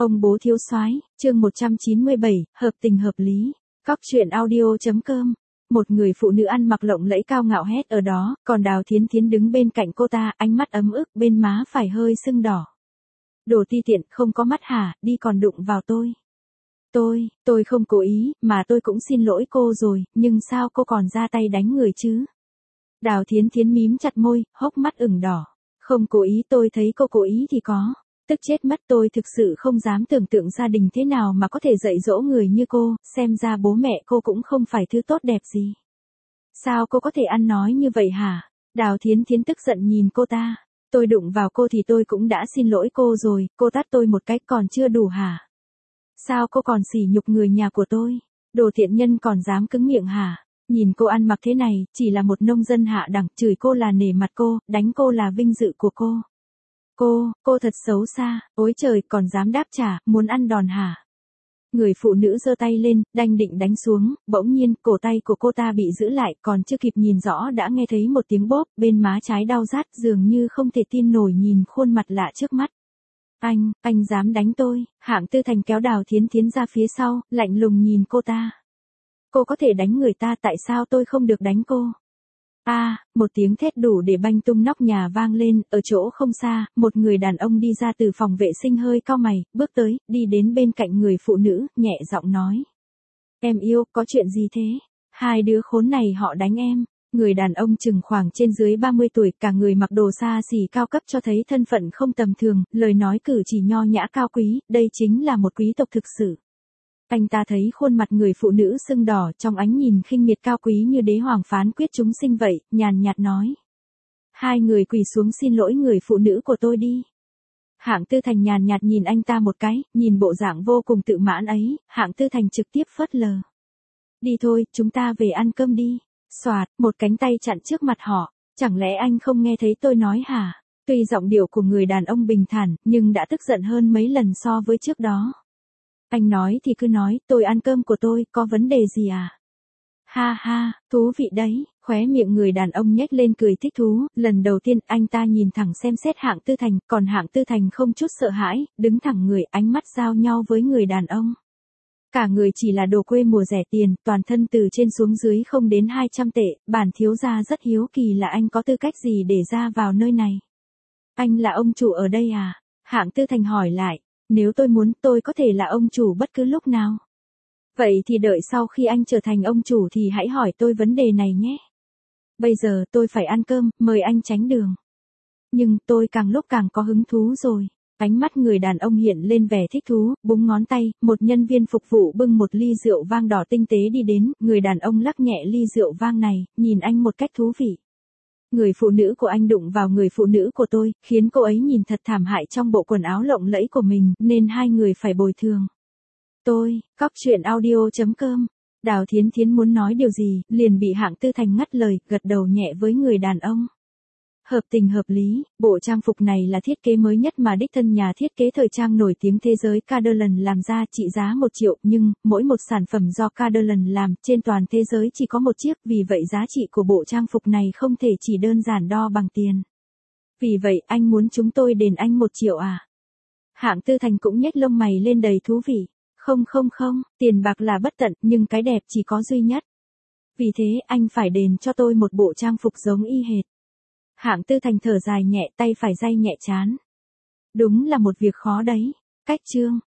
Ông bố thiếu soái, chương 197, hợp tình hợp lý. Cóc truyện audio.com. Một người phụ nữ ăn mặc lộng lẫy cao ngạo hét ở đó, còn Đào Thiến Thiến đứng bên cạnh cô ta, ánh mắt ấm ức, bên má phải hơi sưng đỏ. Đồ ti tiện, không có mắt hả, đi còn đụng vào tôi. Tôi không cố ý, mà tôi cũng xin lỗi cô rồi, nhưng sao cô còn ra tay đánh người chứ? Đào Thiến Thiến mím chặt môi, hốc mắt ửng đỏ. Không cố ý, tôi thấy cô cố ý thì có. Tức chết mất, tôi thực sự không dám tưởng tượng gia đình thế nào mà có thể dạy dỗ người như cô, xem ra bố mẹ cô cũng không phải thứ tốt đẹp gì. Sao cô có thể ăn nói như vậy hả? Đào Thiến Thiến tức giận nhìn cô ta. Tôi đụng vào cô thì tôi cũng đã xin lỗi cô rồi, cô tát tôi một cái còn chưa đủ hả? Sao cô còn sỉ nhục người nhà của tôi? Đồ tiện nhân còn dám cứng miệng hả? Nhìn cô ăn mặc thế này, chỉ là một nông dân hạ đẳng, chửi cô là nể mặt cô, đánh cô là vinh dự của cô. Cô thật xấu xa, ôi trời, còn dám đáp trả, muốn ăn đòn hả? Người phụ nữ giơ tay lên, đanh định đánh xuống, bỗng nhiên, cổ tay của cô ta bị giữ lại, còn chưa kịp nhìn rõ đã nghe thấy một tiếng bóp, bên má trái đau rát, dường như không thể tin nổi nhìn khuôn mặt lạ trước mắt. Anh dám đánh tôi? Hạng Tư Thành kéo Đào Thiến Thiến ra phía sau, lạnh lùng nhìn cô ta. Cô có thể đánh người ta, tại sao tôi không được đánh cô? Một tiếng thét đủ để banh tung nóc nhà vang lên, ở chỗ không xa, một người đàn ông đi ra từ phòng vệ sinh hơi cau mày, bước tới, đi đến bên cạnh người phụ nữ, nhẹ giọng nói. Em yêu, có chuyện gì thế? Hai đứa khốn này họ đánh em. Người đàn ông chừng khoảng trên dưới 30 tuổi, cả người mặc đồ xa xỉ cao cấp cho thấy thân phận không tầm thường, lời nói cử chỉ nho nhã cao quý, đây chính là một quý tộc thực sự. Anh ta thấy khuôn mặt người phụ nữ sưng đỏ, trong ánh nhìn khinh miệt cao quý như đế hoàng phán quyết chúng sinh vậy, nhàn nhạt nói. Hai người quỳ xuống xin lỗi người phụ nữ của tôi đi. Hạng Tư Thành nhàn nhạt nhìn anh ta một cái, nhìn bộ dạng vô cùng tự mãn ấy, Hạng Tư Thành trực tiếp phớt lờ. Đi thôi, chúng ta về ăn cơm đi. Xoạt, một cánh tay chặn trước mặt họ. Chẳng lẽ anh không nghe thấy tôi nói hả? Tuy giọng điệu của người đàn ông bình thản, nhưng đã tức giận hơn mấy lần so với trước đó. Anh nói thì cứ nói, tôi ăn cơm của tôi, có vấn đề gì à? Ha ha, thú vị đấy, khóe miệng người đàn ông nhếch lên cười thích thú, lần đầu tiên anh ta nhìn thẳng xem xét Hạng Tư Thành, còn Hạng Tư Thành không chút sợ hãi, đứng thẳng người, ánh mắt giao nhau với người đàn ông. Cả người chỉ là đồ quê mùa rẻ tiền, toàn thân từ trên xuống dưới không đến 200 tệ, bản thiếu gia rất hiếu kỳ là anh có tư cách gì để ra vào nơi này. Anh là ông chủ ở đây à? Hạng Tư Thành hỏi lại. Nếu tôi muốn, tôi có thể là ông chủ bất cứ lúc nào. Vậy thì đợi sau khi anh trở thành ông chủ thì hãy hỏi tôi vấn đề này nhé. Bây giờ tôi phải ăn cơm, mời anh tránh đường. Nhưng tôi càng lúc càng có hứng thú rồi. Ánh mắt người đàn ông hiện lên vẻ thích thú, búng ngón tay, một nhân viên phục vụ bưng một ly rượu vang đỏ tinh tế đi đến, người đàn ông lắc nhẹ ly rượu vang này, nhìn anh một cách thú vị. Người phụ nữ của anh đụng vào người phụ nữ của tôi, khiến cô ấy nhìn thật thảm hại trong bộ quần áo lộng lẫy của mình, nên hai người phải bồi thường. Cóc truyện audio.com. Đào Thiến Thiến muốn nói điều gì, liền bị Hạng Tư Thành ngắt lời, gật đầu nhẹ với người đàn ông. Hợp tình hợp lý, bộ trang phục này là thiết kế mới nhất mà đích thân nhà thiết kế thời trang nổi tiếng thế giới Caderland làm ra, trị giá 1 triệu, nhưng mỗi một sản phẩm do Caderland làm trên toàn thế giới chỉ có một chiếc, vì vậy giá trị của bộ trang phục này không thể chỉ đơn giản đo bằng tiền. Vì vậy anh muốn chúng tôi đền anh 1 triệu à? Hạng Tư Thành cũng nhếch lông mày lên đầy thú vị. Không, tiền bạc là bất tận, nhưng cái đẹp chỉ có duy nhất. Vì thế anh phải đền cho tôi một bộ trang phục giống y hệt. Hạng Tư Thành thở dài nhẹ, tay phải day nhẹ trán. Đúng là một việc khó đấy. Cách chương.